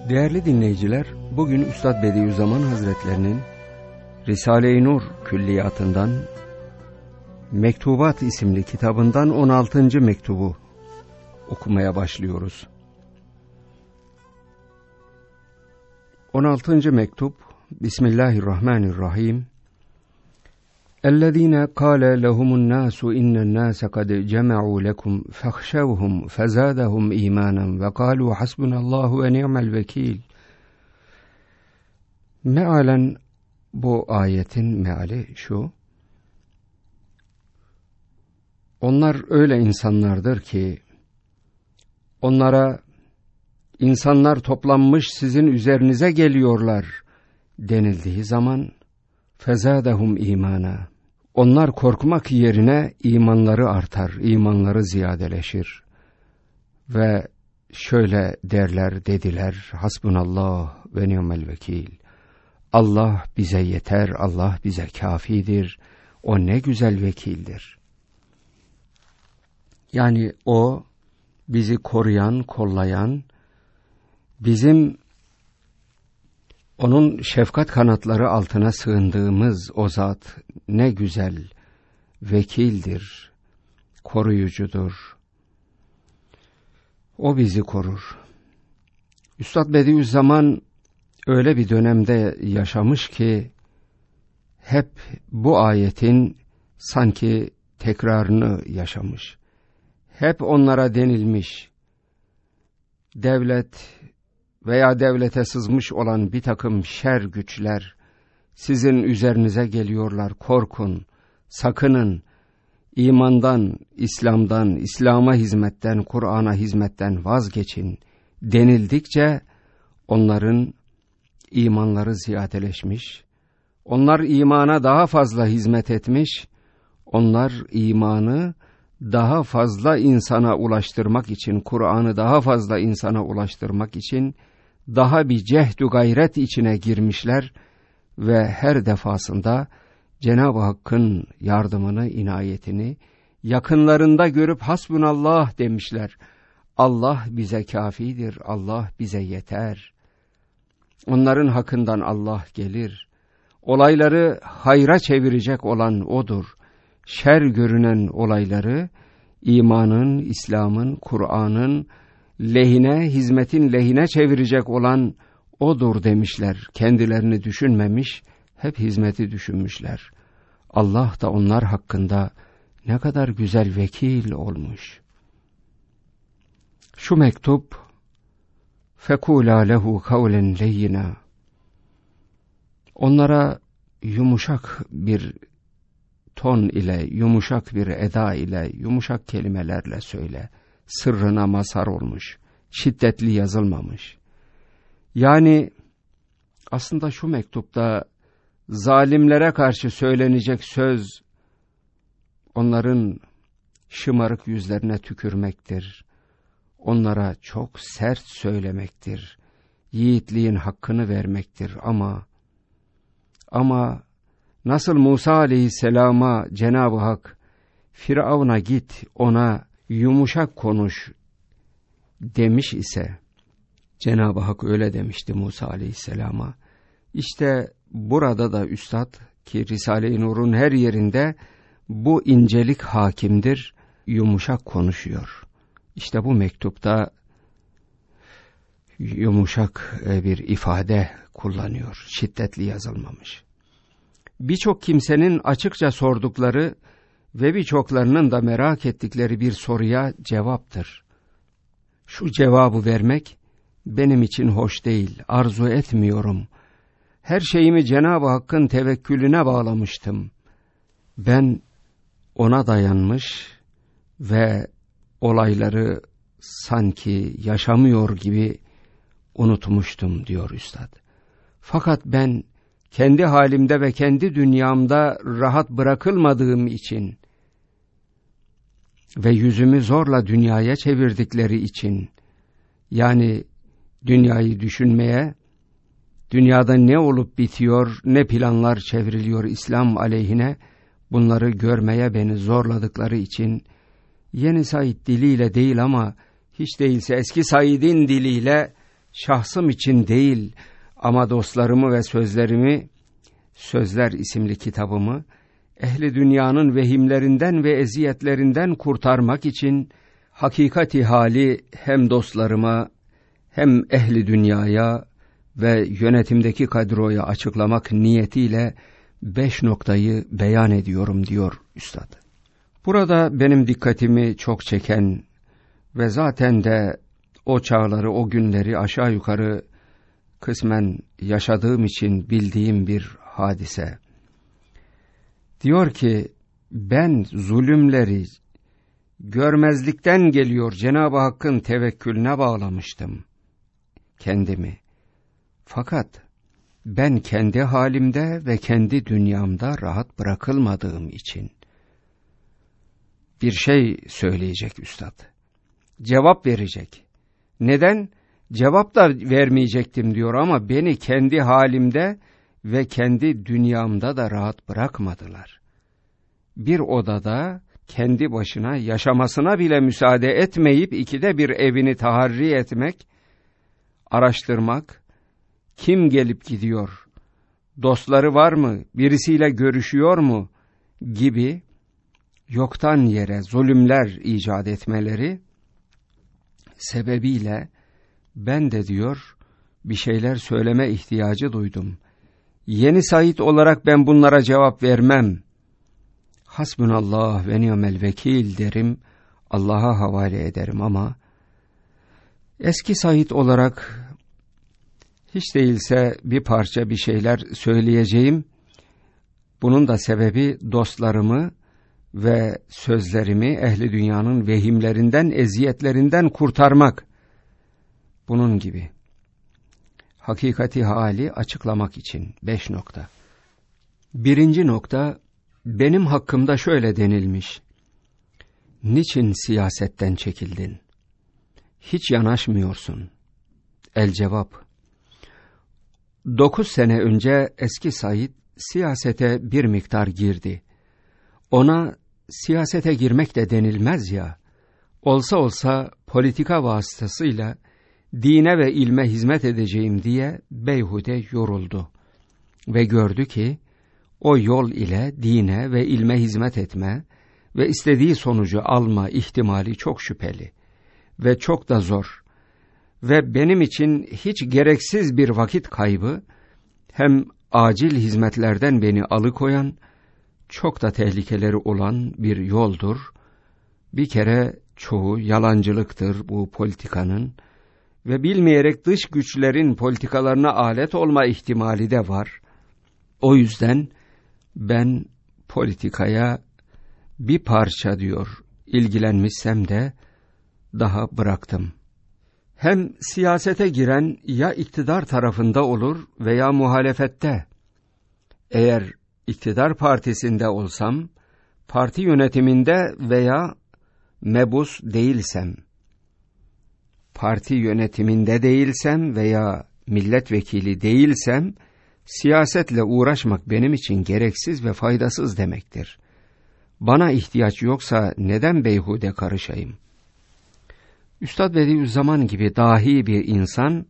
Değerli dinleyiciler, bugün Üstad Bediüzzaman Hazretlerinin Risale-i Nur külliyatından Mektubat isimli kitabından 16. mektubu okumaya başlıyoruz. 16. mektup. Bismillahirrahmanirrahim. اَلَّذ۪ينَ قَالَ لَهُمُ النَّاسُ اِنَّ النَّاسَ قَدْ جَمَعُوا لَكُمْ فَاخْشَوْهُمْ فَزَادَهُمْ اِيمَانًا وَقَالُوا حَسْبُنَا اللّٰهُ وَنِعْمَ الْوَكِيلِ. Mealen bu ayetin meali şu: onlar öyle insanlardır ki onlara insanlar toplanmış sizin üzerinize geliyorlar denildiği zaman fezadahum imana, onlar korkmak yerine imanları artar, imanları ziyadeleşir ve şöyle dediler: hasbunallah ve ni'mel vekil. Allah bize yeter, Allah bize kafidir, o ne güzel vekildir. Yani o bizi koruyan, kollayan, bizim onun şefkat kanatları altına sığındığımız o zat ne güzel vekildir, koruyucudur. O bizi korur. Üstad Bediüzzaman öyle bir dönemde yaşamış ki hep bu ayetin sanki tekrarını yaşamış. Hep onlara denilmiş, devlet veya devlete sızmış olan bir takım şer güçler sizin üzerinize geliyorlar, korkun, sakının, imandan, İslam'dan, İslam'a hizmetten, Kur'an'a hizmetten vazgeçin denildikçe onların imanları ziyadeleşmiş, onlar imana daha fazla hizmet etmiş, onlar imanı daha fazla insana ulaştırmak için, Kur'an'ı daha fazla insana ulaştırmak için daha bir cehd-ü gayret içine girmişler ve her defasında Cenab-ı Hakk'ın yardımını, inayetini yakınlarında görüp hasbunallah demişler. Allah bize kafidir, Allah bize yeter. Onların hakkından Allah gelir. Olayları hayra çevirecek olan O'dur. Şer görünen olayları imanın, İslam'ın, Kur'an'ın lehine, hizmetin lehine çevirecek olan O'dur demişler. Kendilerini düşünmemiş, hep hizmeti düşünmüşler. Allah da onlar hakkında ne kadar güzel vekil olmuş. Şu mektup: فَكُولَا لَهُ قَوْلًا لَيِّنًا. Onlara yumuşak bir ton ile, yumuşak bir eda ile, yumuşak kelimelerle söyle. Sırrına mazhar olmuş, şiddetli yazılmamış. Yani aslında şu mektupta zalimlere karşı söylenecek söz, onların şımarık yüzlerine tükürmektir. Onlara çok sert söylemektir. Yiğitliğin hakkını vermektir ama nasıl Musa aleyhisselama Cenab-ı Hak Firavun'a git, ona yumuşak konuş demiş ise, Cenab-ı Hak öyle demişti Musa aleyhisselama. İşte burada da Üstad ki Risale-i Nur'un her yerinde bu incelik hakimdir, yumuşak konuşuyor. İşte bu mektupta yumuşak bir ifade kullanıyor, şiddetli yazılmamış. Birçok kimsenin açıkça sordukları ve birçoklarının da merak ettikleri bir soruya cevaptır. Şu cevabı vermek benim için hoş değil, arzu etmiyorum. Her şeyimi Cenab-ı Hakk'ın tevekkülüne bağlamıştım. Ben ona dayanmış ve olayları sanki yaşamıyor gibi unutmuştum diyor Üstad. Fakat ben kendi halimde ve kendi dünyamda rahat bırakılmadığım için ve yüzümü zorla dünyaya çevirdikleri için, yani dünyayı düşünmeye, dünyada ne olup bitiyor, ne planlar çevriliyor İslam aleyhine, bunları görmeye beni zorladıkları için, Yeni Said diliyle değil ama hiç değilse eski Said'in diliyle şahsım için değil ama dostlarımı ve sözlerimi, Sözler isimli kitabımı, ehli dünyanın vehimlerinden ve eziyetlerinden kurtarmak için hakikati hali hem dostlarıma hem ehli dünyaya ve yönetimdeki kadroya açıklamak niyetiyle 5 noktayı beyan ediyorum diyor Üstad. Burada benim dikkatimi çok çeken ve zaten de o çağları, o günleri aşağı yukarı kısmen yaşadığım için bildiğim bir hadise. Diyor ki, ben zulümleri görmezlikten geliyor Cenab-ı Hakk'ın tevekkülüne bağlamıştım kendimi. Fakat ben kendi halimde ve kendi dünyamda rahat bırakılmadığım için bir şey söyleyecek Üstad. Cevap verecek. Neden? Cevap da vermeyecektim diyor ama beni kendi halimde ve kendi dünyamda da rahat bırakmadılar. Bir odada kendi başına yaşamasına bile müsaade etmeyip ikide bir evini taharri etmek, araştırmak, kim gelip gidiyor, dostları var mı, birisiyle görüşüyor mu gibi yoktan yere zulümler icat etmeleri sebebiyle ben de diyor bir şeyler söyleme ihtiyacı duydum. Yeni Said olarak ben bunlara cevap vermem. Hasbunallah ve ni'mel vekil derim, Allah'a havale ederim ama eski Said olarak hiç değilse bir parça bir şeyler söyleyeceğim. Bunun da sebebi dostlarımı ve sözlerimi ehli dünyanın vehimlerinden, eziyetlerinden kurtarmak. Bunun gibi. Hakikati hali açıklamak için 5 nokta. 1. nokta, benim hakkımda şöyle denilmiş. Niçin siyasetten çekildin? Hiç yanaşmıyorsun. El cevap. 9 sene önce eski Said siyasete bir miktar girdi. Ona siyasete girmek de denilmez ya. Olsa olsa politika vasıtasıyla dine ve ilme hizmet edeceğim diye beyhude yoruldu. Ve gördü ki o yol ile dine ve ilme hizmet etme ve istediği sonucu alma ihtimali çok şüpheli ve çok da zor. Ve benim için hiç gereksiz bir vakit kaybı, hem acil hizmetlerden beni alıkoyan, çok da tehlikeleri olan bir yoldur. Bir kere çoğu yalancılıktır bu politikanın ve bilmeyerek dış güçlerin politikalarına alet olma ihtimali de var. O yüzden ben politikaya bir parça diyor ilgilenmişsem de daha bıraktım. Hem siyasete giren ya iktidar tarafında olur veya muhalefette. Eğer iktidar partisinde olsam, parti yönetiminde veya mebus değilsem, parti yönetiminde değilsem veya milletvekili değilsem, siyasetle uğraşmak benim için gereksiz ve faydasız demektir. Bana ihtiyaç yoksa neden beyhude karışayım? Üstad Bediüzzaman gibi dahi bir insan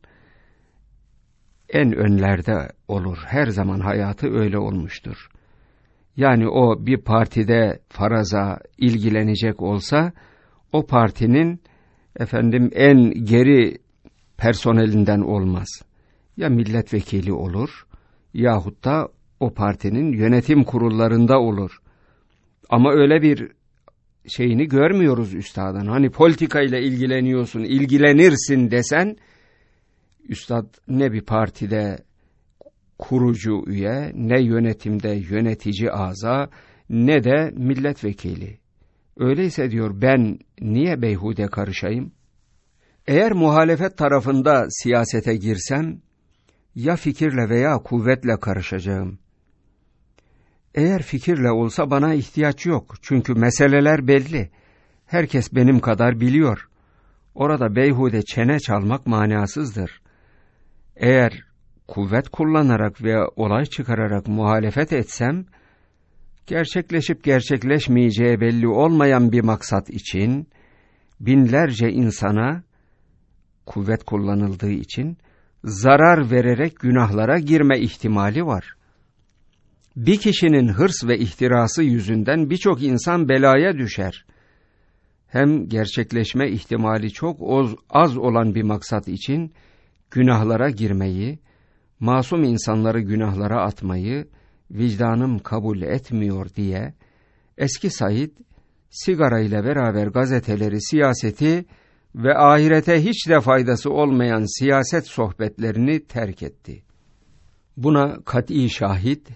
en önlerde olur. Her zaman hayatı öyle olmuştur. Yani o bir partide faraza ilgilenecek olsa, o partinin en geri personelinden olmaz. Ya milletvekili olur yahut da o partinin yönetim kurullarında olur. Ama öyle bir şeyini görmüyoruz üstadın. Hani politikayla ilgileniyorsun, ilgilenirsin desen, üstad ne bir partide kurucu üye, ne yönetimde yönetici aza, ne de milletvekili. Öyleyse diyor, ben niye beyhude karışayım? Eğer muhalefet tarafında siyasete girsem, ya fikirle veya kuvvetle karışacağım. Eğer fikirle olsa bana ihtiyaç yok. Çünkü meseleler belli. Herkes benim kadar biliyor. Orada beyhude çene çalmak manasızdır. Eğer kuvvet kullanarak veya olay çıkararak muhalefet etsem, gerçekleşip gerçekleşmeyeceği belli olmayan bir maksat için binlerce insana kuvvet kullanıldığı için zarar vererek günahlara girme ihtimali var. Bir kişinin hırs ve ihtirası yüzünden birçok insan belaya düşer. Hem gerçekleşme ihtimali çok az olan bir maksat için günahlara girmeyi, masum insanları günahlara atmayı vicdanım kabul etmiyor diye eski Said sigara ile beraber gazeteleri, siyaseti ve ahirete hiç de faydası olmayan siyaset sohbetlerini terk etti. Buna kat'i şahit,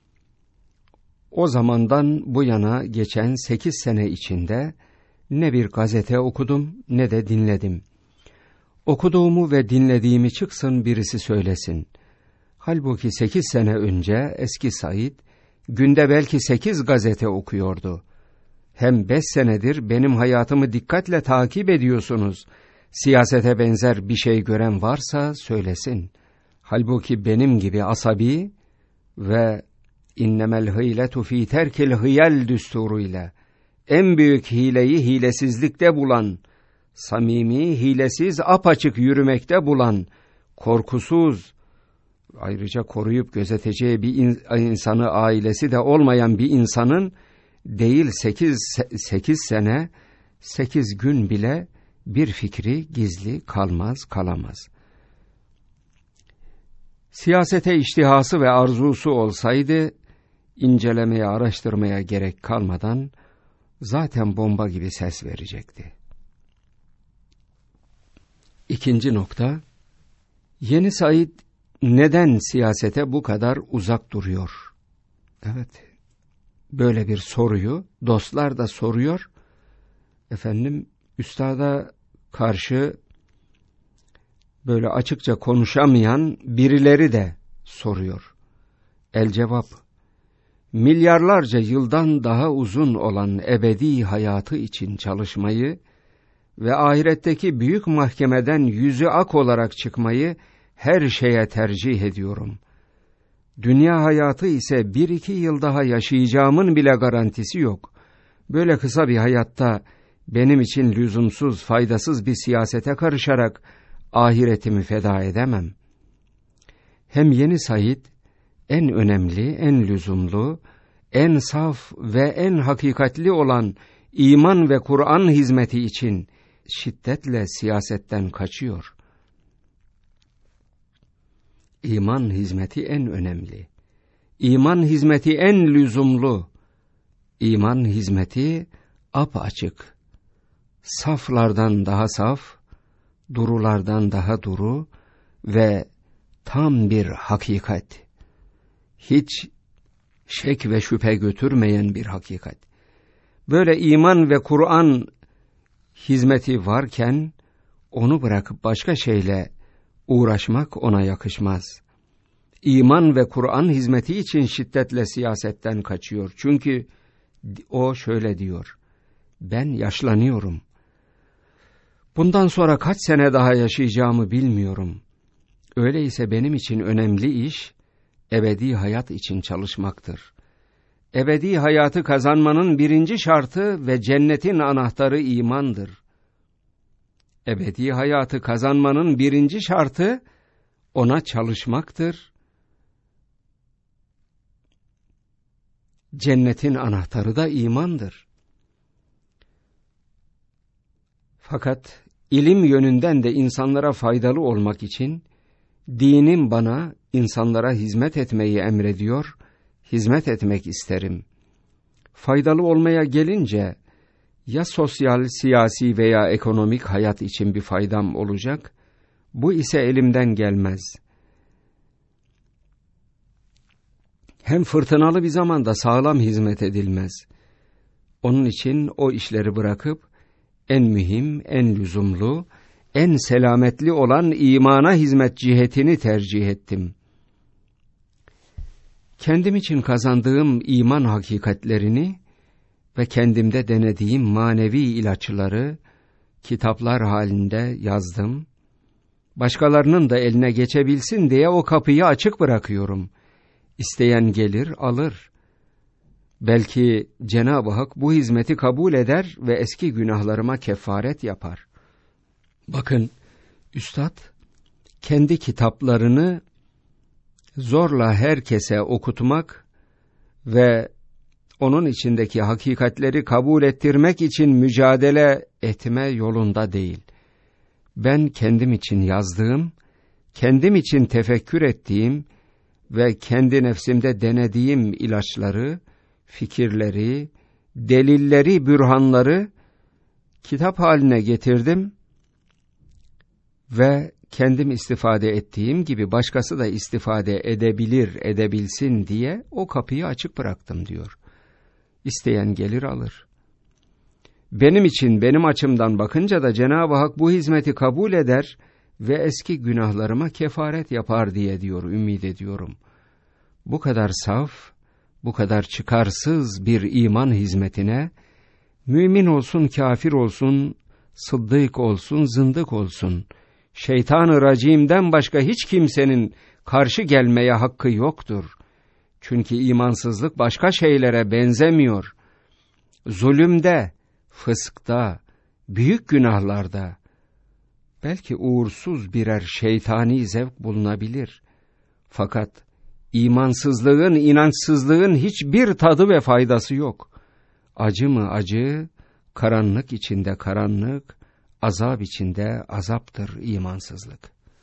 o zamandan bu yana geçen 8 sene içinde ne bir gazete okudum ne de dinledim. Okuduğumu ve dinlediğimi çıksın birisi söylesin. Halbuki 8 sene önce eski Said günde belki 8 gazete okuyordu. Hem 5 senedir benim hayatımı dikkatle takip ediyorsunuz. Siyasete benzer bir şey gören varsa söylesin. Halbuki benim gibi asabi ve innemel hıyletu fî terkil hıyel düsturuyla en büyük hileyi hilesizlikte bulan, samimi, hilesiz, apaçık yürümekte bulan, korkusuz, ayrıca koruyup gözeteceği bir insanı, ailesi de olmayan bir insanın değil 8 sene, 8 gün bile bir fikri gizli kalamaz. Siyasete iştihası ve arzusu olsaydı, incelemeye, araştırmaya gerek kalmadan zaten bomba gibi ses verecekti. İkinci nokta, Yeni Said neden siyasete bu kadar uzak duruyor? Evet, böyle bir soruyu dostlar da soruyor. Üstada karşı böyle açıkça konuşamayan birileri de soruyor. El cevap, milyarlarca yıldan daha uzun olan ebedi hayatı için çalışmayı ve ahiretteki büyük mahkemeden yüzü ak olarak çıkmayı her şeye tercih ediyorum. Dünya hayatı ise 1-2 yıl daha yaşayacağımın bile garantisi yok. Böyle kısa bir hayatta benim için lüzumsuz, faydasız bir siyasete karışarak ahiretimi feda edemem. Hem Yeni Said en önemli, en lüzumlu, en saf ve en hakikatli olan iman ve Kur'an hizmeti için şiddetle siyasetten kaçıyor. İman hizmeti en önemli, iman hizmeti en lüzumlu, iman hizmeti apaçık, saflardan daha saf, durulardan daha duru ve tam bir hakikat. Hiç şek ve şüphe götürmeyen bir hakikat. Böyle iman ve Kur'an hizmeti varken onu bırakıp başka şeyle uğraşmak ona yakışmaz. İman ve Kur'an hizmeti için şiddetle siyasetten kaçıyor. Çünkü o şöyle diyor: ben yaşlanıyorum. Bundan sonra kaç sene daha yaşayacağımı bilmiyorum. Öyleyse benim için önemli iş ebedi hayat için çalışmaktır. Ebedi hayatı kazanmanın birinci şartı ve cennetin anahtarı imandır. Ebedi hayatı kazanmanın birinci şartı ona çalışmaktır. Cennetin anahtarı da imandır. Fakat ilim yönünden de insanlara faydalı olmak için dinim bana insanlara hizmet etmeyi emrediyor, hizmet etmek isterim. Faydalı olmaya gelince ya sosyal, siyasi veya ekonomik hayat için bir faydam olacak, bu ise elimden gelmez. Hem fırtınalı bir zamanda sağlam hizmet edilmez. Onun için o işleri bırakıp en mühim, en lüzumlu, en selametli olan imana hizmet cihetini tercih ettim. Kendim için kazandığım iman hakikatlerini ve kendimde denediğim manevi ilaçları kitaplar halinde yazdım. Başkalarının da eline geçebilsin diye o kapıyı açık bırakıyorum. İsteyen gelir, alır. Belki Cenab-ı Hak bu hizmeti kabul eder ve eski günahlarıma kefaret yapar. Bakın, Üstad kendi kitaplarını zorla herkese okutmak ve onun içindeki hakikatleri kabul ettirmek için mücadele etme yolunda değil. Ben kendim için yazdığım, kendim için tefekkür ettiğim ve kendi nefsimde denediğim ilaçları, fikirleri, delilleri, bürhanları kitap haline getirdim ve kendim istifade ettiğim gibi başkası da istifade edebilir, edebilsin diye o kapıyı açık bıraktım diyor. İsteyen gelir alır. Benim için, benim açımdan bakınca da Cenab-ı Hak bu hizmeti kabul eder ve eski günahlarıma kefaret yapar diye diyor, ümid ediyorum. Bu kadar saf, bu kadar çıkarsız bir iman hizmetine, mümin olsun, kafir olsun, sıddık olsun, zındık olsun, şeytan-ı racimden başka hiç kimsenin karşı gelmeye hakkı yoktur. Çünkü imansızlık başka şeylere benzemiyor. Zulümde, fıskta, büyük günahlarda belki uğursuz birer şeytani zevk bulunabilir. Fakat imansızlığın, inançsızlığın hiçbir tadı ve faydası yok. Acı mı acı, karanlık içinde karanlık, azap içinde azaptır imansızlık.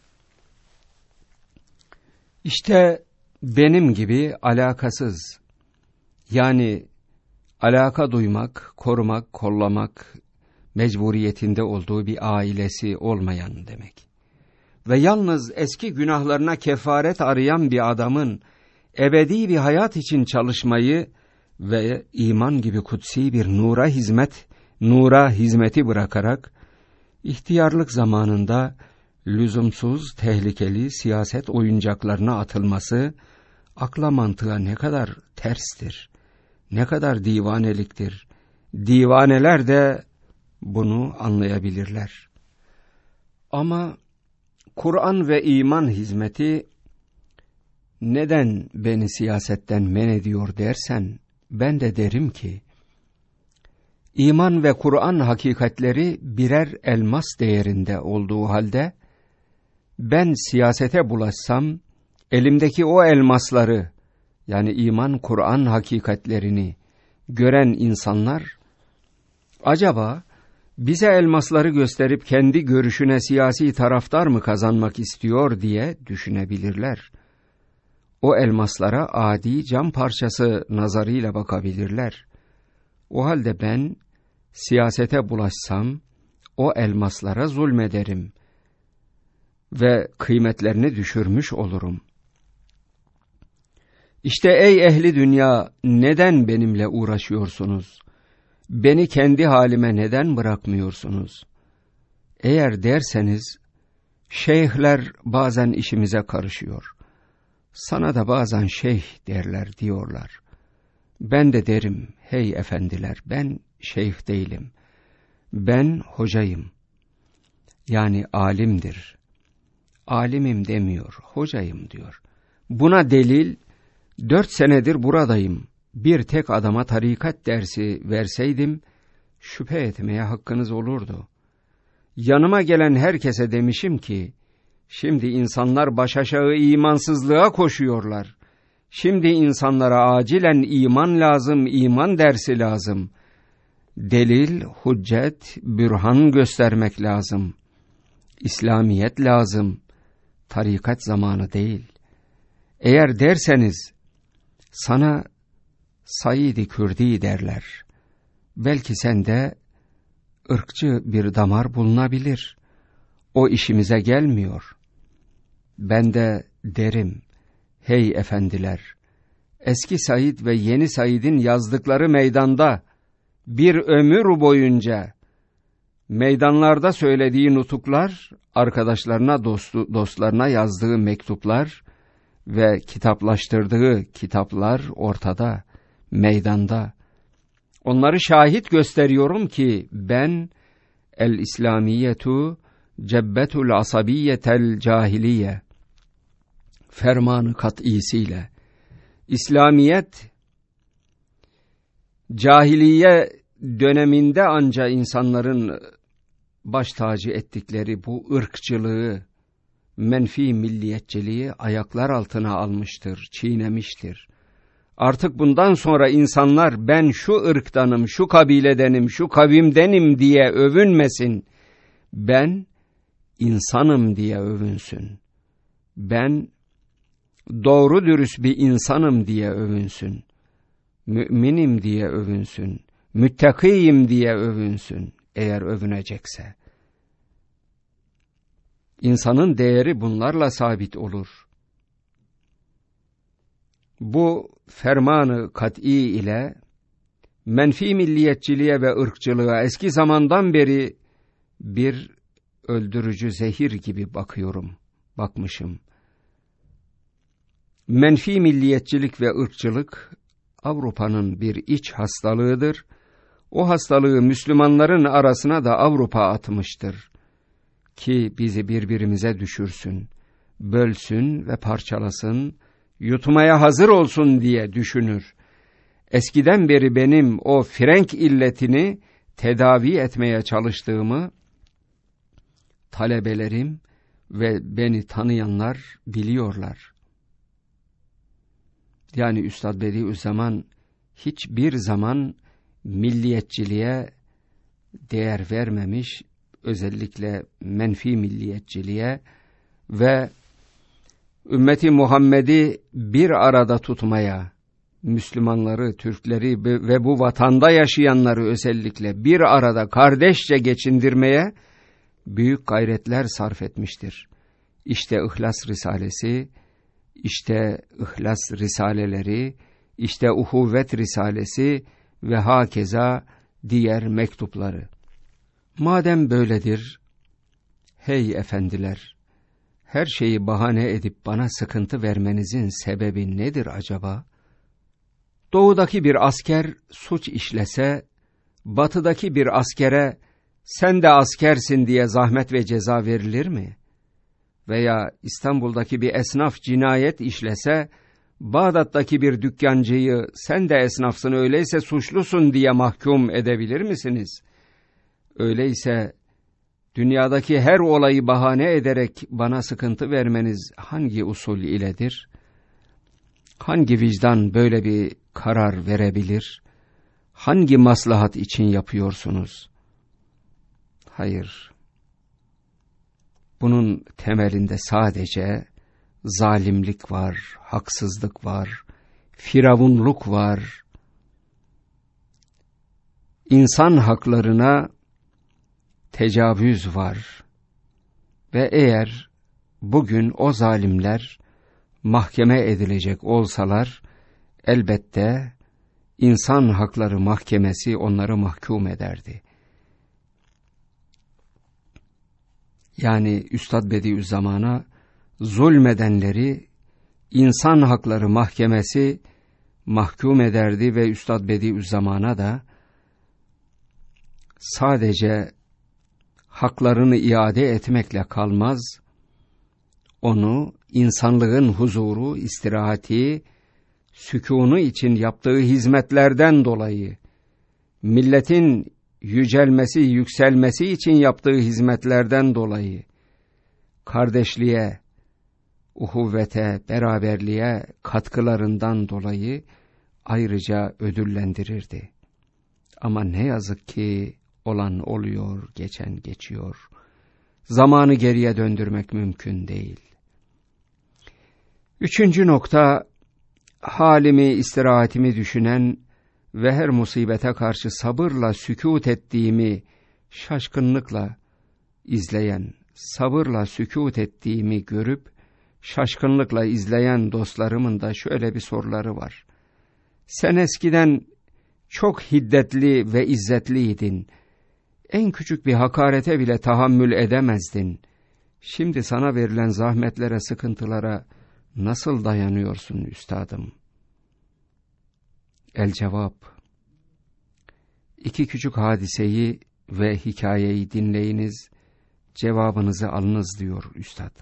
İşte benim gibi alakasız, yani alaka duymak, korumak, kollamak mecburiyetinde olduğu bir ailesi olmayan demek. Ve yalnız eski günahlarına kefaret arayan bir adamın ebedi bir hayat için çalışmayı ve iman gibi kutsi bir nura hizmeti bırakarak ihtiyarlık zamanında lüzumsuz, tehlikeli siyaset oyuncaklarına atılması akla mantığa ne kadar terstir, ne kadar divaneliktir. Divaneler de bunu anlayabilirler. Ama Kur'an ve iman hizmeti neden beni siyasetten men ediyor dersen, ben de derim ki, İman ve Kur'an hakikatleri birer elmas değerinde olduğu halde, ben siyasete bulaşsam, elimdeki o elmasları, yani iman, Kur'an hakikatlerini gören insanlar, acaba bize elmasları gösterip kendi görüşüne siyasi taraftar mı kazanmak istiyor diye düşünebilirler. O elmaslara adi cam parçası nazarıyla bakabilirler. O halde ben siyasete bulaşsam o elmaslara zulmederim ve kıymetlerini düşürmüş olurum. İşte ey ehli dünya, neden benimle uğraşıyorsunuz? Beni kendi halime neden bırakmıyorsunuz? Eğer derseniz, şeyhler bazen işimize karışıyor. Sana da bazen şeyh derler diyorlar. Ben de derim, hey efendiler, ben şeyh değilim. Ben hocayım. Yani alimdir. Alimim demiyor, hocayım diyor. Buna delil, 4 senedir buradayım. Bir tek adama tarikat dersi verseydim, şüphe etmeye hakkınız olurdu. Yanıma gelen herkese demişim ki, şimdi insanlar başaşağı imansızlığa koşuyorlar. Şimdi insanlara acilen iman lazım, iman dersi lazım. Delil, hüccet, bürhan göstermek lazım. İslamiyet lazım. Tarikat zamanı değil. Eğer derseniz, sana Said-i Kürdi derler. Belki sende ırkçı bir damar bulunabilir. O işimize gelmiyor. Ben de derim, hey efendiler, eski Said ve yeni Said'in yazdıkları meydanda bir ömür boyunca meydanlarda söylediği nutuklar, arkadaşlarına, dostlarına yazdığı mektuplar ve kitaplaştırdığı kitaplar ortada, meydanda. Onları şahit gösteriyorum ki ben el-İslamiyetu cebbetul asabiyetel cahiliye fermanı kat'isiyle, İslamiyet cahiliye döneminde anca insanların baş tacı ettikleri bu ırkçılığı, menfi milliyetçiliği ayaklar altına almıştır, çiğnemiştir. Artık bundan sonra insanlar ben şu ırktanım, şu kabiledenim, şu kavimdenim diye övünmesin. Ben insanım diye övünsün. Ben doğru dürüst bir insanım diye övünsün. Müminim diye övünsün. Müttakiyim diye övünsün eğer övünecekse. İnsanın değeri bunlarla sabit olur. Bu fermanı kat'i ile menfi milliyetçiliğe ve ırkçılığa eski zamandan beri bir öldürücü zehir gibi bakmışım. Menfi milliyetçilik ve ırkçılık Avrupa'nın bir iç hastalığıdır. O hastalığı Müslümanların arasına da Avrupa atmıştır ki bizi birbirimize düşürsün, bölsün ve parçalasın, yutmaya hazır olsun diye düşünür. Eskiden beri benim o frenk illetini tedavi etmeye çalıştığımı talebelerim ve beni tanıyanlar biliyorlar. Yani Üstad Bediüzzaman hiçbir zaman milliyetçiliğe değer vermemiş, özellikle menfi milliyetçiliğe ve ümmeti Muhammed'i bir arada tutmaya, Müslümanları, Türkleri ve bu vatanda yaşayanları özellikle bir arada kardeşçe geçindirmeye büyük gayretler sarf etmiştir. İşte İhlas Risalesi, işte İhlas Risaleleri, işte Uhuvvet Risalesi ve hakeza diğer mektupları. Madem böyledir, hey efendiler, her şeyi bahane edip bana sıkıntı vermenizin sebebi nedir acaba? Doğudaki bir asker suç işlese, batıdaki bir askere sen de askersin diye zahmet ve ceza verilir mi? Veya İstanbul'daki bir esnaf cinayet işlese, Bağdat'taki bir dükkancıyı sen de esnafsın öyleyse suçlusun diye mahkum edebilir misiniz? Öyleyse dünyadaki her olayı bahane ederek bana sıkıntı vermeniz hangi usul iledir? Hangi vicdan böyle bir karar verebilir? Hangi maslahat için yapıyorsunuz? Hayır. Bunun temelinde sadece zalimlik var, haksızlık var, firavunluk var. İnsan haklarına tecavüz var. Ve eğer bugün o zalimler mahkeme edilecek olsalar, elbette İnsan Hakları Mahkemesi onları mahkum ederdi. Yani Üstad Bediüzzaman'a zulmedenleri İnsan Hakları Mahkemesi mahkum ederdi ve Üstad Bediüzzaman'a da sadece haklarını iade etmekle kalmaz, onu insanlığın huzuru, istirahati, sükûnu için yaptığı hizmetlerden dolayı, milletin yücelmesi, yükselmesi için yaptığı hizmetlerden dolayı, kardeşliğe, uhuvvete, beraberliğe katkılarından dolayı ayrıca ödüllendirirdi. Ama ne yazık ki olan oluyor, geçen geçiyor. Zamanı geriye döndürmek mümkün değil. Üçüncü nokta, halimi, istirahatimi düşünen ve her musibete karşı sabırla sükût ettiğimi şaşkınlıkla izleyen, sabırla sükût ettiğimi görüp şaşkınlıkla izleyen dostlarımın da şöyle bir soruları var. Sen eskiden çok hiddetli ve izzetliydin. En küçük bir hakarete bile tahammül edemezdin. Şimdi sana verilen zahmetlere, sıkıntılara nasıl dayanıyorsun üstadım? El cevap, iki küçük hadiseyi ve hikayeyi dinleyiniz, cevabınızı alınız diyor üstad.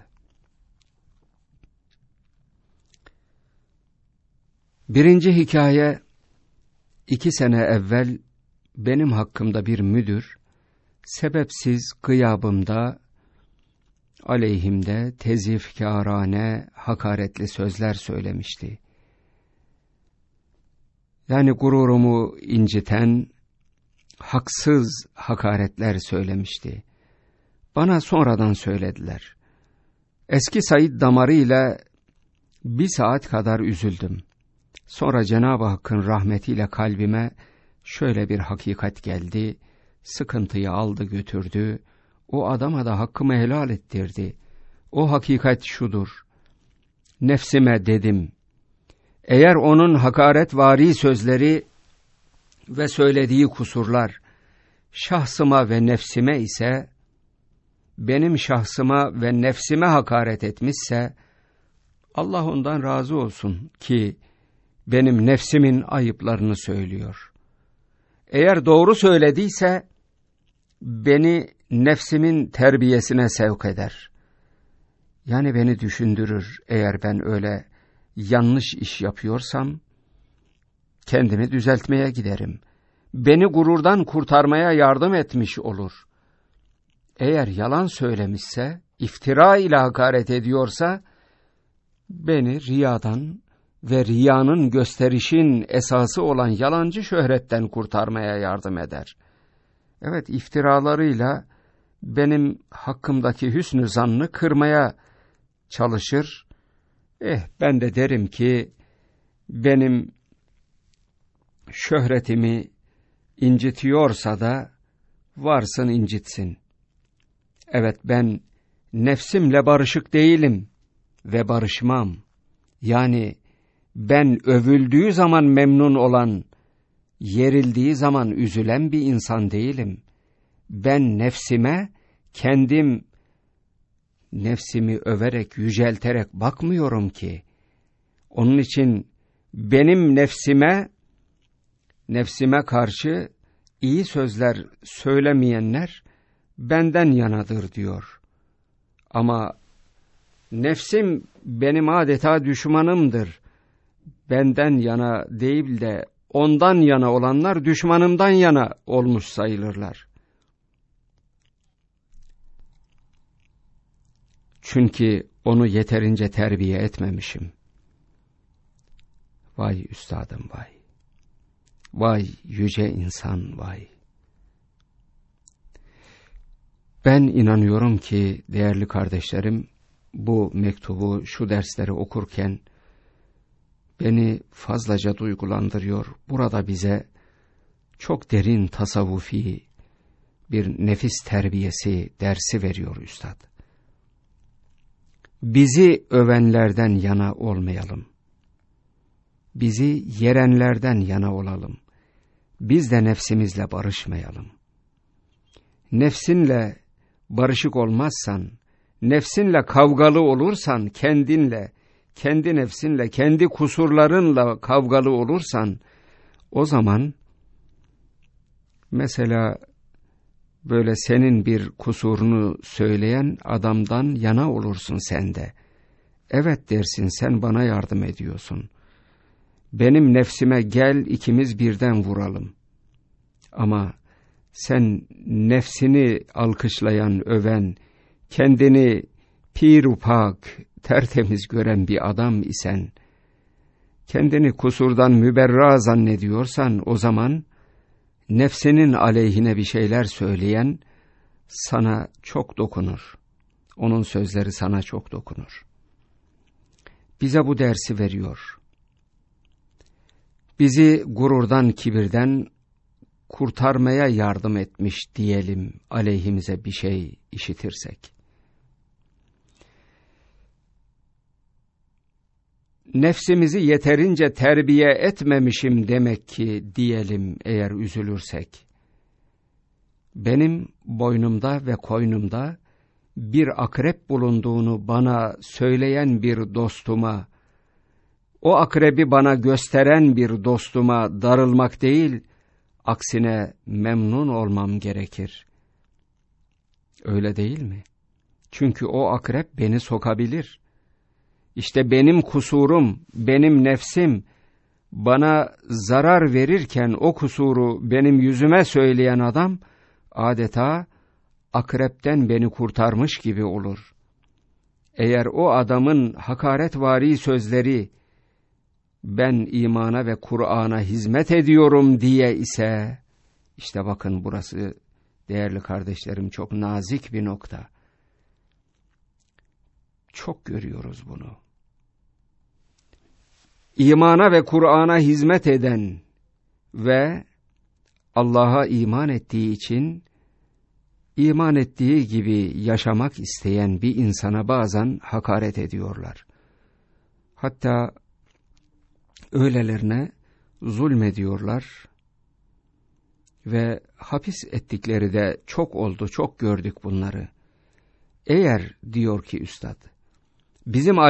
Birinci hikaye, 2 sene evvel benim hakkımda bir müdür, sebepsiz gıyabımda aleyhimde tezifkârane, hakaretli sözler söylemişti. Yani gururumu inciten, haksız hakaretler söylemişti. Bana sonradan söylediler. Eski Said damarıyla 1 saat kadar üzüldüm. Sonra Cenab-ı Hakk'ın rahmetiyle kalbime şöyle bir hakikat geldi. Sıkıntıyı aldı götürdü. O adama da hakkımı helal ettirdi. O hakikat şudur. Nefsime dedim. Eğer onun hakaretvari sözleri ve söylediği kusurlar şahsıma ve nefsime ise, benim şahsıma ve nefsime hakaret etmişse, Allah ondan razı olsun ki benim nefsimin ayıplarını söylüyor. Eğer doğru söylediyse, beni nefsimin terbiyesine sevk eder. Yani beni düşündürür, eğer ben öyle yanlış iş yapıyorsam, kendimi düzeltmeye giderim. Beni gururdan kurtarmaya yardım etmiş olur. Eğer yalan söylemişse, iftira ile hakaret ediyorsa, beni riyadan ve riyanın gösterişin esası olan yalancı şöhretten kurtarmaya yardım eder. Evet, iftiralarıyla benim hakkımdaki hüsnü zannı kırmaya çalışır. Ben de derim ki, benim şöhretimi incitiyorsa da varsın incitsin. Evet, ben nefsimle barışık değilim ve barışmam. Yani ben övüldüğü zaman memnun olan, yerildiği zaman üzülen bir insan değilim. Ben nefsime, kendim nefsimi överek, yücelterek bakmıyorum ki. Onun için benim nefsime karşı iyi sözler söylemeyenler benden yanadır diyor. Ama nefsim benim adeta düşmanımdır. Benden yana değil de ondan yana olanlar düşmanımdan yana olmuş sayılırlar. Çünkü onu yeterince terbiye etmemişim. Vay üstadım vay. Vay yüce insan vay. Ben inanıyorum ki değerli kardeşlerim, bu mektubu, şu dersleri okurken beni fazlaca duygulandırıyor. Burada bize çok derin tasavvufi bir nefis terbiyesi dersi veriyor üstad. Bizi övenlerden yana olmayalım. Bizi yerenlerden yana olalım. Biz de nefsimizle barışmayalım. Nefsinle barışık olmazsan, nefsinle kavgalı olursan, kendinle, kendi nefsinle, kendi kusurlarınla kavgalı olursan, o zaman mesela böyle senin bir kusurunu söyleyen adamdan yana olursun sen de. Evet dersin, sen bana yardım ediyorsun. Benim nefsime gel, ikimiz birden vuralım. Ama sen nefsini alkışlayan, öven, kendini pir-u-pak, tertemiz gören bir adam isen, kendini kusurdan müberra zannediyorsan, o zaman nefsinin aleyhine bir şeyler söyleyen sana çok dokunur. Onun sözleri sana çok dokunur. Bize bu dersi veriyor. Bizi gururdan, kibirden kurtarmaya yardım etmiş diyelim, aleyhimize bir şey işitirsek. Nefsimizi yeterince terbiye etmemişim demek ki diyelim eğer üzülürsek. Benim boynumda ve koynumda bir akrep bulunduğunu bana söyleyen bir dostuma, o akrebi bana gösteren bir dostuma darılmak değil, aksine memnun olmam gerekir. Öyle değil mi? Çünkü o akrep beni sokabilir. İşte benim kusurum, benim nefsim bana zarar verirken o kusuru benim yüzüme söyleyen adam adeta akrepten beni kurtarmış gibi olur. Eğer o adamın hakaretvari sözleri ben imana ve Kur'an'a hizmet ediyorum diye ise, işte bakın burası değerli kardeşlerim çok nazik bir nokta. Çok görüyoruz bunu. İmana ve Kur'an'a hizmet eden ve Allah'a iman ettiği için iman ettiği gibi yaşamak isteyen bir insana bazen hakaret ediyorlar. Hatta öylelerine zulmediyorlar ve hapis ettikleri de çok oldu, çok gördük bunları. Eğer diyor ki üstad, bizim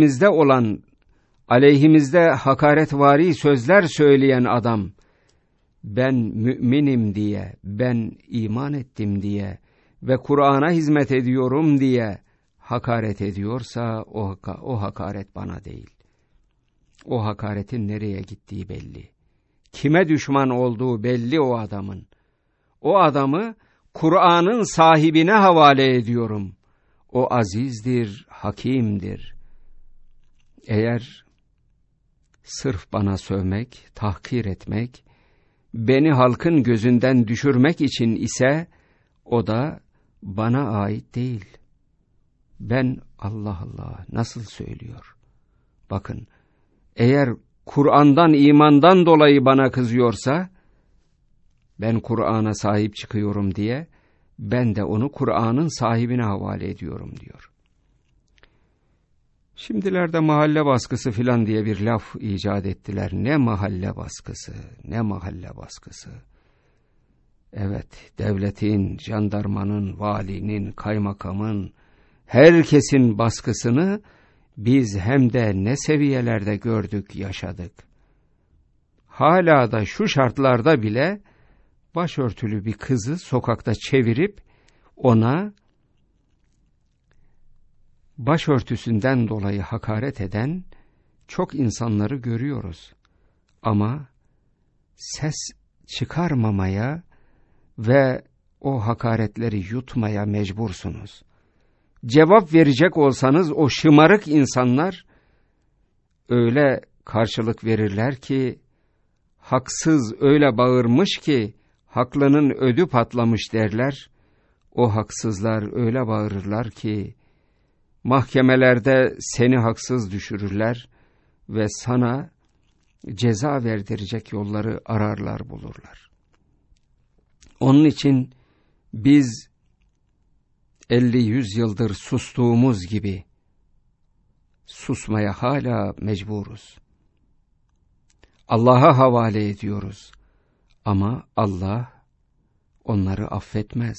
aleyhimizde hakaretvari sözler söyleyen adam, ben müminim diye, ben iman ettim diye ve Kur'an'a hizmet ediyorum diye hakaret ediyorsa o hakaret bana değil. O hakaretin nereye gittiği belli. Kime düşman olduğu belli o adamın. O adamı Kur'an'ın sahibine havale ediyorum. O azizdir, hakimdir. Eğer sırf bana sövmek, tahkir etmek, beni halkın gözünden düşürmek için ise o da bana ait değil. Ben Allah Allah nasıl söylüyor? Bakın, eğer Kur'an'dan, imandan dolayı bana kızıyorsa, ben Kur'an'a sahip çıkıyorum diye, ben de onu Kur'an'ın sahibine havale ediyorum diyor. Şimdilerde mahalle baskısı filan diye bir laf icat ettiler. Ne mahalle baskısı, ne mahalle baskısı. Evet, devletin, jandarmanın, valinin, kaymakamın, herkesin baskısını biz hem de ne seviyelerde gördük, yaşadık. Hala da şu şartlarda bile başörtülü bir kızı sokakta çevirip ona başörtüsünden dolayı hakaret eden çok insanları görüyoruz. Ama ses çıkarmamaya ve o hakaretleri yutmaya mecbursunuz. Cevap verecek olsanız o şımarık insanlar öyle karşılık verirler ki, haksız öyle bağırmış ki haklının ödü patlamış derler. O haksızlar öyle bağırırlar ki mahkemelerde seni haksız düşürürler ve sana ceza verdirecek yolları ararlar, bulurlar. Onun için biz 50-100 yıldır sustuğumuz gibi susmaya hala mecburuz. Allah'a havale ediyoruz. Ama Allah onları affetmez.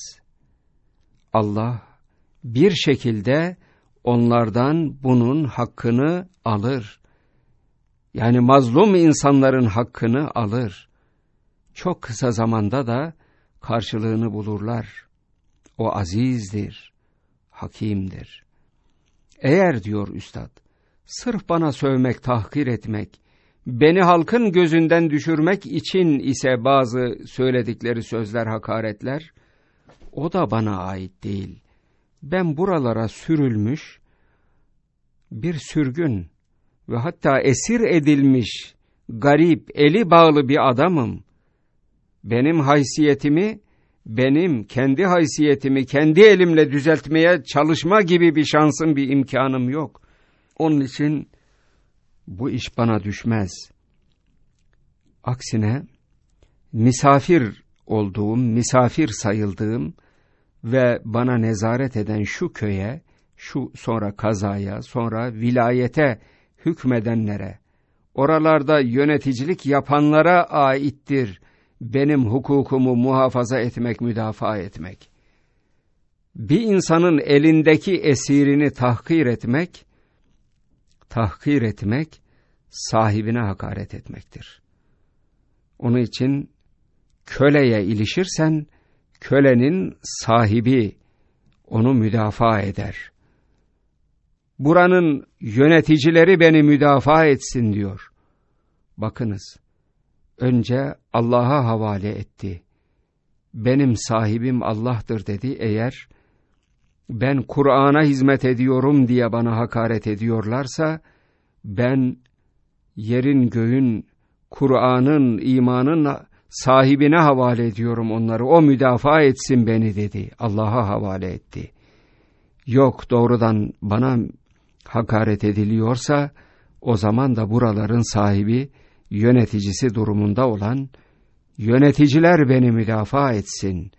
Allah bir şekilde onlardan bunun hakkını alır. Yani mazlum insanların hakkını alır. Çok kısa zamanda da karşılığını bulurlar. O azizdir, hakimdir. Eğer diyor üstad, sırf bana sövmek, tahkir etmek, beni halkın gözünden düşürmek için ise bazı söyledikleri sözler, hakaretler, o da bana ait değil. Ben buralara sürülmüş bir sürgün ve hatta esir edilmiş, garip, eli bağlı bir adamım. Benim haysiyetimi, kendi haysiyetimi kendi elimle düzeltmeye çalışma gibi bir şansım, bir imkanım yok. Onun için bu iş bana düşmez. Aksine misafir olduğum, misafir sayıldığım ve bana nezaret eden şu köye, şu sonra kazaya, sonra vilayete hükmedenlere, oralarda yöneticilik yapanlara aittir benim hukukumu muhafaza etmek, müdafaa etmek. Bir insanın elindeki esirini tahkir etmek, sahibine hakaret etmektir. Onun için köleye ilişirsen, kölenin sahibi onu müdafaa eder. Buranın yöneticileri beni müdafaa etsin diyor. Bakınız, önce Allah'a havale etti. benim sahibim Allah'tır dedi. Eğer ben Kur'an'a hizmet ediyorum diye bana hakaret ediyorlarsa, ben yerin göğün, Kur'an'ın, imanın sahibine havale ediyorum onları. O müdafaa etsin beni dedi. Allah'a havale etti. Yok, doğrudan bana hakaret ediliyorsa, o zaman da buraların sahibi, yöneticisi durumunda olan yöneticiler beni müdafaa etsin.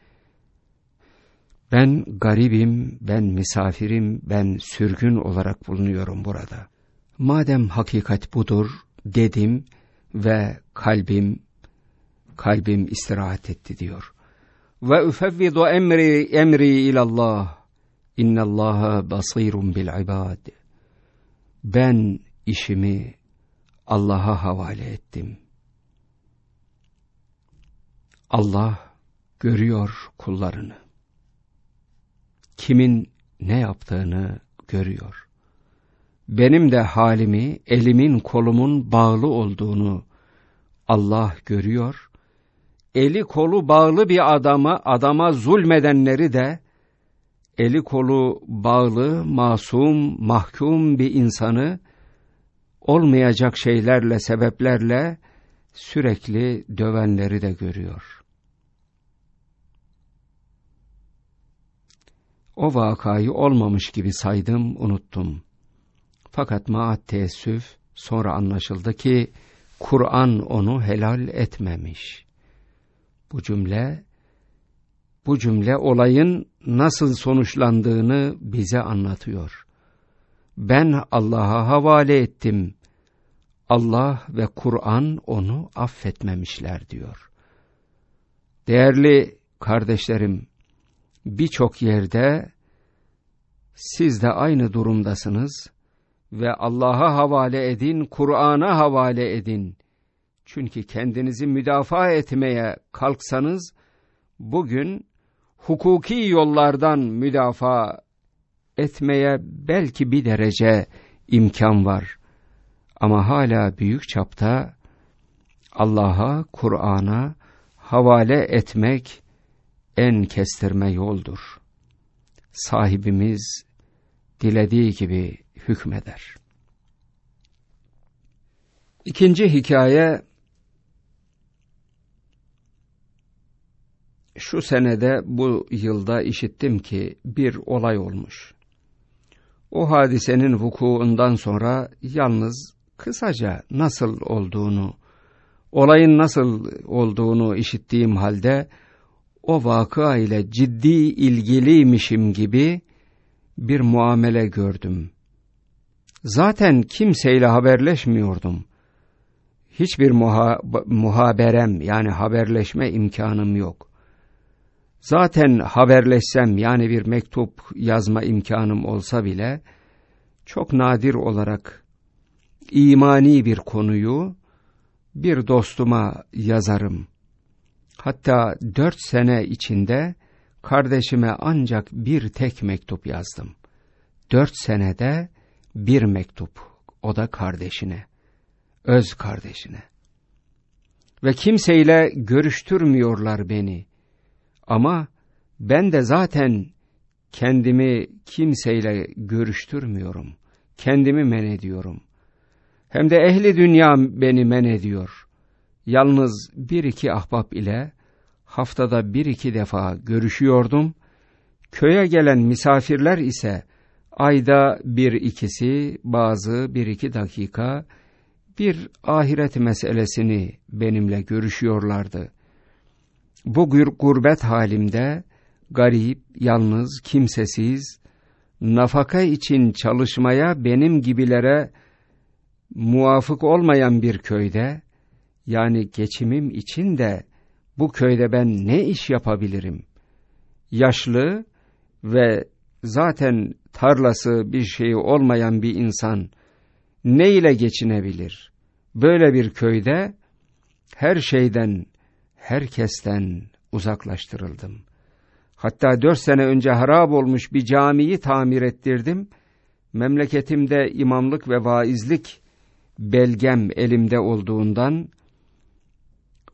Ben garibim, ben misafirim, ben sürgün olarak bulunuyorum burada. Madem hakikat budur dedim ve kalbim istirahat etti diyor. Ve ufevvidu emri ilallah. İnnallaha basirun bil ibad. Ben işimi Allah'a havale ettim. Allah görüyor kullarını. Kimin ne yaptığını görüyor. Benim de halimi, elimin kolumun bağlı olduğunu Allah görüyor. Eli kolu bağlı bir adama zulmedenleri de, eli kolu bağlı, masum, mahkum bir insanı olmayacak şeylerle, sebeplerle sürekli dövenleri de görüyor. O vakayı olmamış gibi saydım, unuttum. Fakat maat teessüf sonra anlaşıldı ki Kur'an onu helal etmemiş. Bu cümle olayın nasıl sonuçlandığını bize anlatıyor. Ben Allah'a havale ettim. Allah ve Kur'an onu affetmemişler diyor. Değerli kardeşlerim, birçok yerde siz de aynı durumdasınız ve Allah'a havale edin, Kur'an'a havale edin. Çünkü kendinizi müdafaa etmeye kalksanız, bugün hukuki yollardan müdafaa etmeye belki bir derece imkan var. Ama hala büyük çapta Allah'a, Kur'an'a havale etmek en kestirme yoldur. Sahibimiz dilediği gibi hükmeder. İkinci hikaye, şu senede, bu yılda işittim ki bir olay olmuş. O hadisenin vukuundan sonra yalnız kısaca nasıl olduğunu, olayın nasıl olduğunu işittiğim halde o vakıa ile ciddi ilgiliymişim gibi bir muamele gördüm. Zaten kimseyle haberleşmiyordum. Hiçbir muhaberem, yani haberleşme imkanım yok. Zaten haberleşsem, yani bir mektup yazma imkanım olsa bile, çok nadir olarak imani bir konuyu bir dostuma yazarım. Hatta 4 sene içinde kardeşime ancak bir tek mektup yazdım. 4 senede bir mektup, o da kardeşine, öz kardeşine. Ve kimseyle görüştürmüyorlar beni. Ama ben de zaten kendimi kimseyle görüştürmüyorum. Kendimi men ediyorum. Hem de ehli dünya beni men ediyor. Yalnız 1-2 ahbap ile haftada 1-2 defa görüşüyordum. Köye gelen misafirler ise ayda 1-2'si, bazı 1-2 dakika bir ahiret meselesini benimle görüşüyorlardı. Bu gurbet halimde, garip, yalnız, kimsesiz, nafaka için çalışmaya benim gibilere muvafık olmayan bir köyde, yani geçimim için de bu köyde ben ne iş yapabilirim? Yaşlı ve zaten tarlası bir şeyi olmayan bir insan ne ile geçinebilir? Böyle bir köyde her şeyden, herkesten uzaklaştırıldım. Hatta 4 sene önce harap olmuş bir camiyi tamir ettirdim. Memleketimde imamlık ve vaizlik belgem elimde olduğundan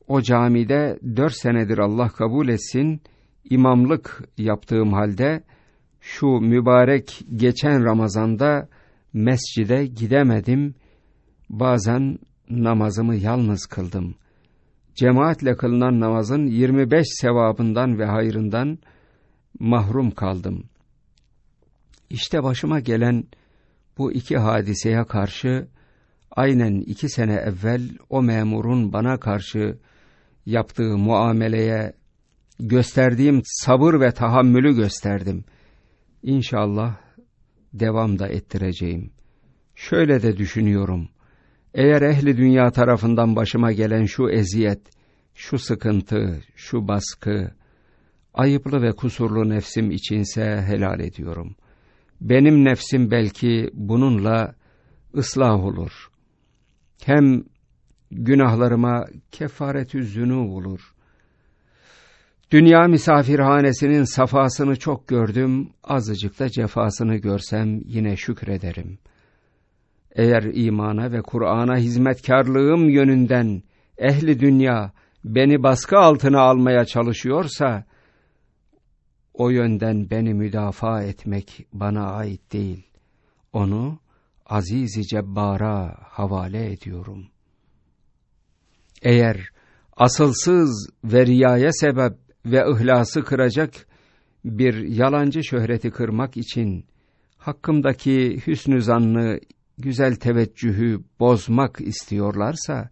o camide 4 senedir Allah kabul etsin, imamlık yaptığım halde şu mübarek geçen Ramazan'da mescide gidemedim. Bazen namazımı yalnız kıldım. Cemaatle kılınan namazın 25 sevabından ve hayrından mahrum kaldım. İşte başıma gelen bu 2 hadiseye karşı aynen 2 sene evvel o memurun bana karşı yaptığı muameleye gösterdiğim sabır ve tahammülü gösterdim. İnşallah devam da ettireceğim. Şöyle de düşünüyorum. Eğer ehli dünya tarafından başıma gelen şu eziyet, şu sıkıntı, şu baskı, ayıplı ve kusurlu nefsim içinse helal ediyorum. Benim nefsim belki bununla ıslah olur. Hem günahlarıma kefaretü zünûb olur. Dünya misafirhanesinin safasını çok gördüm, azıcık da cefasını görsem yine şükrederim. Eğer imana ve Kur'an'a hizmetkarlığım yönünden ehli dünya beni baskı altına almaya çalışıyorsa, o yönden beni müdafaa etmek bana ait değil. Onu Aziz-i Cebbar'a havale ediyorum. Eğer asılsız ve riyaya sebep ve ihlası kıracak bir yalancı şöhreti kırmak için hakkımdaki hüsnü zannı, güzel teveccühü bozmak istiyorlarsa,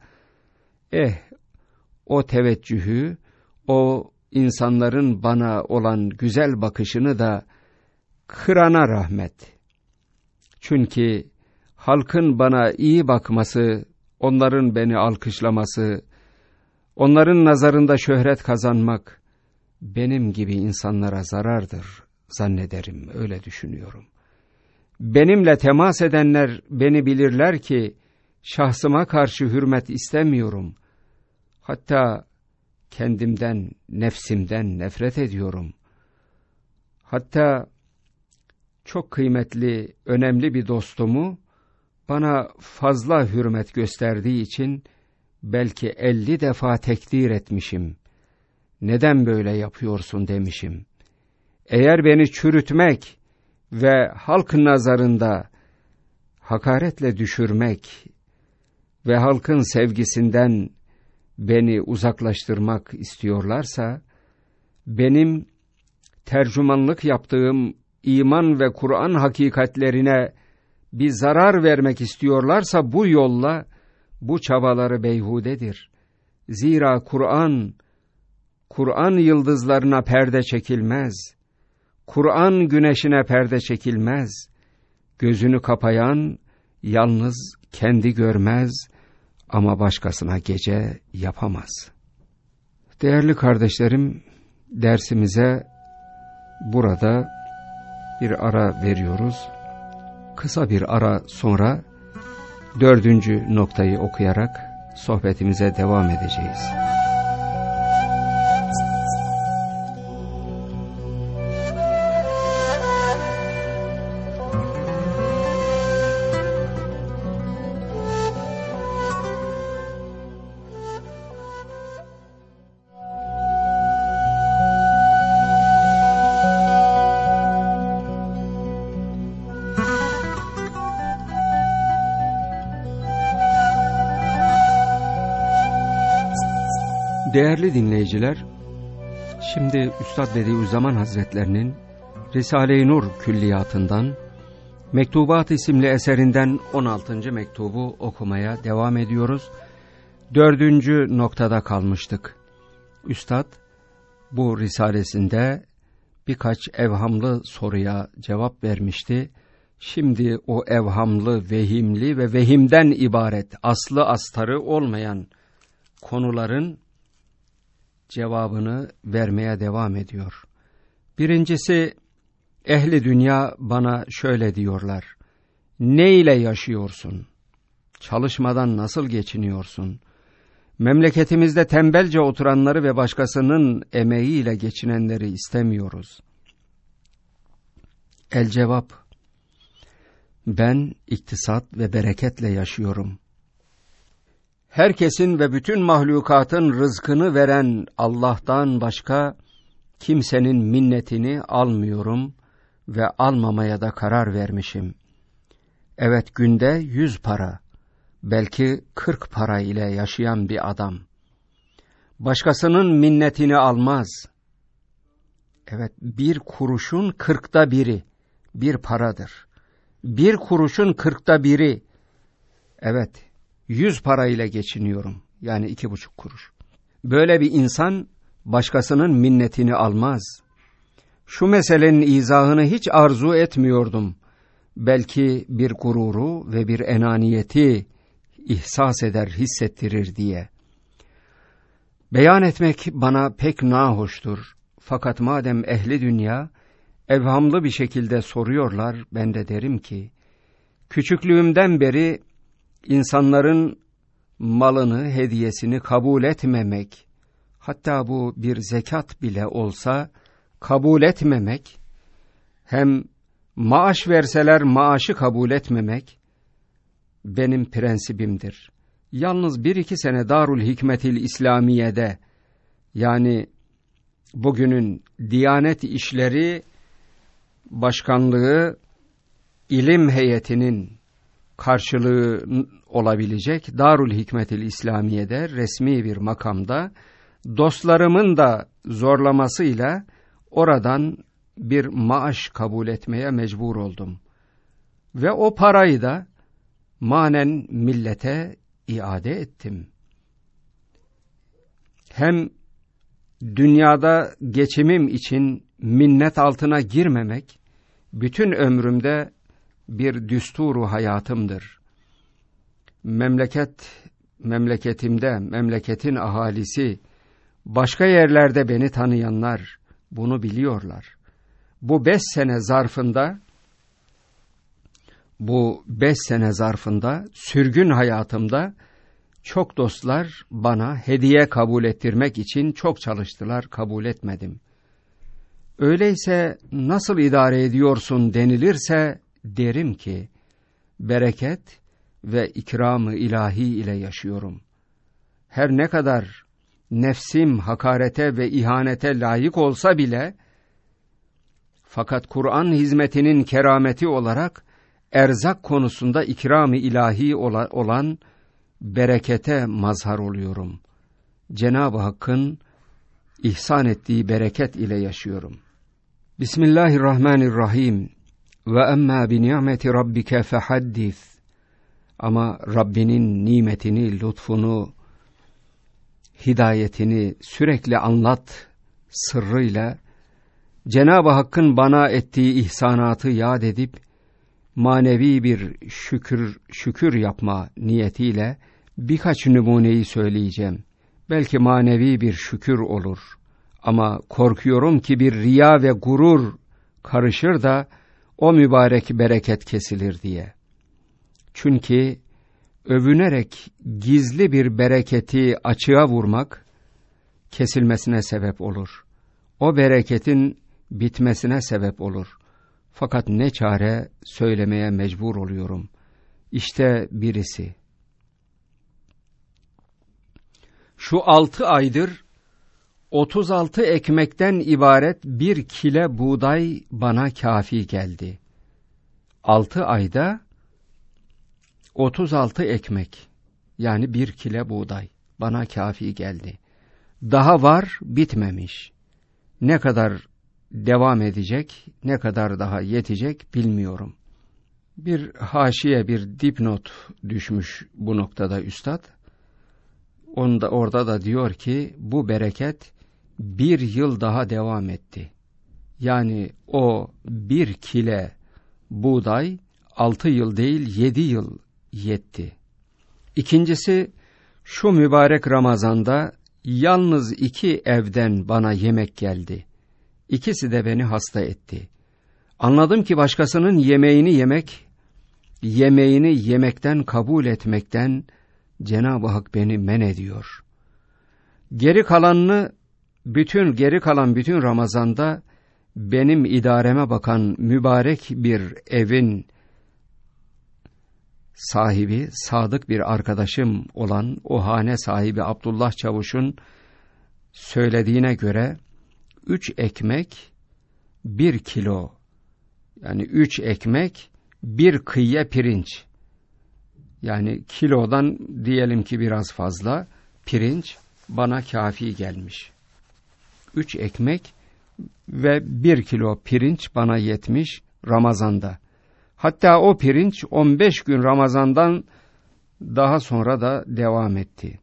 o teveccühü, o insanların bana olan güzel bakışını da kırana rahmet. Çünkü halkın bana iyi bakması, onların beni alkışlaması, onların nazarında şöhret kazanmak benim gibi insanlara zarardır zannederim, öyle düşünüyorum. Benimle temas edenler beni bilirler ki şahsıma karşı hürmet istemiyorum. Hatta kendimden, nefsimden nefret ediyorum. Hatta çok kıymetli, önemli bir dostumu bana fazla hürmet gösterdiği için belki 50 defa tekdir etmişim. Neden böyle yapıyorsun demişim. Eğer beni çürütmek ve halk nazarında hakaretle düşürmek ve halkın sevgisinden beni uzaklaştırmak istiyorlarsa, benim tercümanlık yaptığım iman ve Kur'an hakikatlerine bir zarar vermek istiyorlarsa bu yolla, bu çabaları beyhudedir. Zira Kur'an yıldızlarına perde çekilmez. Kur'an güneşine perde çekilmez. Gözünü kapayan yalnız kendi görmez ama başkasına gece yapamaz. Değerli kardeşlerim, dersimize burada bir ara veriyoruz. Kısa bir ara sonra 4. noktayı okuyarak sohbetimize devam edeceğiz. Değerli dinleyiciler, şimdi Üstad Bediüzzaman Hazretlerinin Risale-i Nur külliyatından Mektubat isimli eserinden 16. mektubu okumaya devam ediyoruz. 4. noktada kalmıştık. Üstad bu risalesinde birkaç evhamlı soruya cevap vermişti. Şimdi o evhamlı, vehimli ve vehimden ibaret, aslı astarı olmayan konuların cevabını vermeye devam ediyor. Birincisi, ehli dünya bana şöyle diyorlar: ne ile yaşıyorsun? Çalışmadan nasıl geçiniyorsun? Memleketimizde tembelce oturanları ve başkasının emeğiyle geçinenleri istemiyoruz. El cevap: ben iktisat ve bereketle yaşıyorum. herkesin ve bütün mahlukatın rızkını veren Allah'tan başka kimsenin minnetini almıyorum ve almamaya da karar vermişim. Evet, günde 100 para, belki 40 para ile yaşayan bir adam başkasının minnetini almaz. Evet, bir kuruşun 40'ta biri bir paradır. Bir kuruşun 40'ta biri, evet, 100 para ile geçiniyorum. Yani 2,5 kuruş. Böyle bir insan başkasının minnetini almaz. Şu meselenin izahını hiç arzu etmiyordum. Belki bir gururu ve bir enaniyeti ihsas eder, hissettirir diye. Beyan etmek bana pek nahoştur. Fakat madem ehli dünya evhamlı bir şekilde soruyorlar, ben de derim ki, küçüklüğümden beri insanların malını, hediyesini kabul etmemek, hatta bu bir zekat bile olsa kabul etmemek, hem maaş verseler maaşı kabul etmemek benim prensibimdir. Yalnız 1-2 sene Darul Hikmetil İslamiye'de, yani bugünün Diyanet İşleri Başkanlığı ilim heyetinin karşılığı olabilecek Darul Hikmetil İslamiye'de resmi bir makamda dostlarımın da zorlamasıyla oradan bir maaş kabul etmeye mecbur oldum. Ve o parayı da manen millete iade ettim. Hem dünyada geçimim için minnet altına girmemek, bütün ömrümde bir düsturu hayatımdır. Memleketimde, memleketin ahalisi, başka yerlerde beni tanıyanlar bunu biliyorlar. Bu 5 sene zarfında sürgün hayatımda çok dostlar bana hediye kabul ettirmek için çok çalıştılar, kabul etmedim. Öyleyse nasıl idare ediyorsun denilirse derim ki, bereket ve ikram-ı ilahi ile yaşıyorum. Her ne kadar nefsim hakarete ve ihanete layık olsa bile, fakat Kur'an hizmetinin kerameti olarak erzak konusunda ikram-ı ilahi olan berekete mazhar oluyorum. Cenab-ı Hakk'ın ihsan ettiği bereket ile yaşıyorum. Bismillahirrahmanirrahim. Ve emmâ bi ni'meti rabbike fehaddis. Ama Rabbinin nimetini, lütfunu, hidayetini sürekli anlat sırrıyla, Cenab-ı Hakk'ın bana ettiği ihsanatı yad edip, manevi bir şükür yapma niyetiyle birkaç numuneyi söyleyeceğim. Belki manevi bir şükür olur. Ama korkuyorum ki bir riya ve gurur karışır da o mübarek bereket kesilir diye. Çünkü övünerek gizli bir bereketi açığa vurmak kesilmesine sebep olur. O bereketin bitmesine sebep olur. Fakat ne çare, söylemeye mecbur oluyorum. İşte birisi. Şu 6 aydır 36 ekmekten ibaret 1 kile buğday bana kafi geldi. 6 ayda 36 ekmek, yani 1 kile buğday bana kafi geldi. Daha var, bitmemiş. Ne kadar devam edecek, ne kadar daha yetecek bilmiyorum. Bir haşiye, bir dipnot düşmüş bu noktada üstad. Orada da diyor ki bu bereket 1 yıl daha devam etti. Yani o 1 kile buğday 6 yıl değil 7 yıl yetti. İkincisi, şu mübarek Ramazan'da yalnız 2 evden bana yemek geldi. İkisi de beni hasta etti. Anladım ki başkasının yemeğini yemekten kabul etmekten Cenab-ı Hak beni men ediyor. Geri kalan bütün Ramazan'da benim idareme bakan mübarek bir evin sahibi, sadık bir arkadaşım olan o hane sahibi Abdullah Çavuş'un söylediğine göre 3 ekmek 1 kilo, yani 3 ekmek 1 kıyye pirinç, yani kilodan diyelim ki biraz fazla pirinç bana kafi gelmiş. 3 ekmek ve 1 kilo pirinç bana yetmiş Ramazan'da. Hatta o pirinç 15 gün Ramazan'dan daha sonra da devam etti.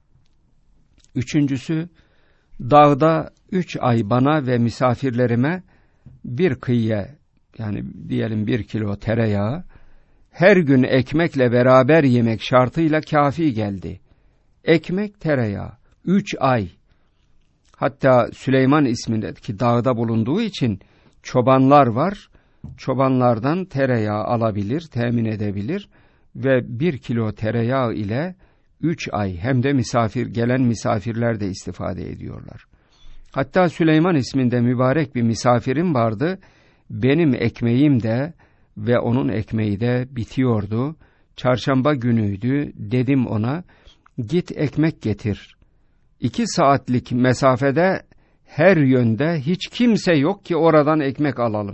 Üçüncüsü, dağda 3 ay bana ve misafirlerime 1 kıyye, yani diyelim 1 kilo tereyağı, her gün ekmekle beraber yemek şartıyla kafi geldi. Ekmek, tereyağı, 3 ay. Hatta Süleyman ismindeki dağda bulunduğu için çobanlar var. Çobanlardan tereyağı alabilir, temin edebilir ve 1 kilo tereyağı ile 3 ay hem de gelen misafirler de istifade ediyorlar. Hatta Süleyman isminde mübarek bir misafirim vardı. Benim ekmeğim de ve onun ekmeği de bitiyordu. Çarşamba günüydü. Dedim ona, git ekmek getir. 2 saatlik mesafede her yönde hiç kimse yok ki oradan ekmek alalım.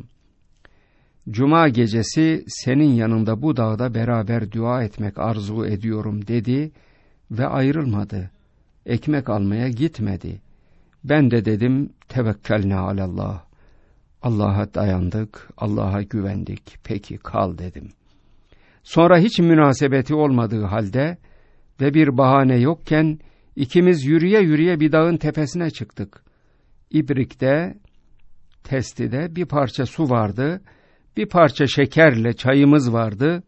Cuma gecesi senin yanında bu dağda beraber dua etmek arzu ediyorum dedi ve ayrılmadı. Ekmek almaya gitmedi. Ben de dedim, tevekkelne alallah. Allah'a dayandık, Allah'a güvendik. Peki kal dedim. Sonra hiç münasebeti olmadığı halde ve bir bahane yokken ikimiz yürüye yürüye bir dağın tepesine çıktık. İbrik'te, testide bir parça su vardı. Bir parça şekerle çayımız vardı.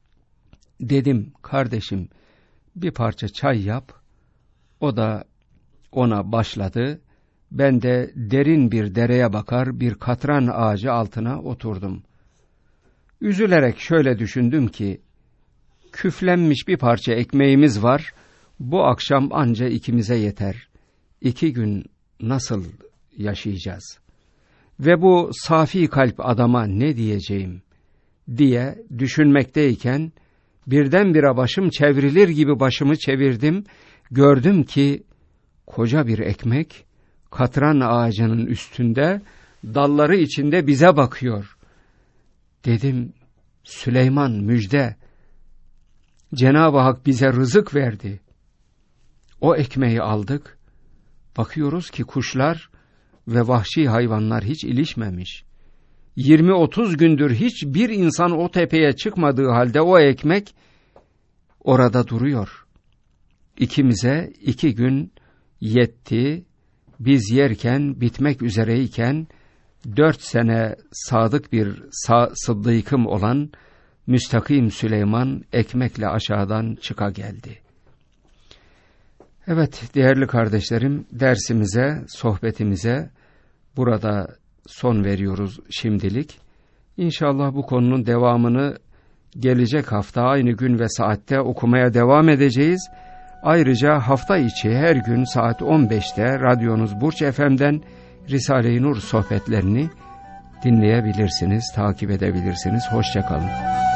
Dedim, kardeşim bir parça çay yap. O da ona başladı. Ben de derin bir dereye bakar bir katran ağacı altına oturdum. Üzülerek şöyle düşündüm ki, küflenmiş bir parça ekmeğimiz var. Bu akşam anca ikimize yeter. 2 gün nasıl yaşayacağız? Ve bu safi kalp adama ne diyeceğim diye düşünmekteyken birdenbire başım çevrilir gibi başımı çevirdim. Gördüm ki koca bir ekmek katran ağacının üstünde, dalları içinde bize bakıyor. Dedim, Süleyman müjde. Cenab-ı Hak bize rızık verdi. O ekmeği aldık. Bakıyoruz ki kuşlar ve vahşi hayvanlar hiç ilişmemiş. 20-30 gündür hiçbir insan o tepeye çıkmadığı halde o ekmek orada duruyor. İkimize 2 gün yetti. Biz yerken, bitmek üzereyken 4 sene sadık bir sıddıkım olan müstakim Süleyman ekmekle aşağıdan çıka geldi. Evet değerli kardeşlerim, dersimize, sohbetimize burada son veriyoruz şimdilik. İnşallah bu konunun devamını gelecek hafta aynı gün ve saatte okumaya devam edeceğiz. Ayrıca hafta içi her gün saat 15'te radyonuz Burç FM'den Risale-i Nur sohbetlerini dinleyebilirsiniz, takip edebilirsiniz. Hoşça kalın.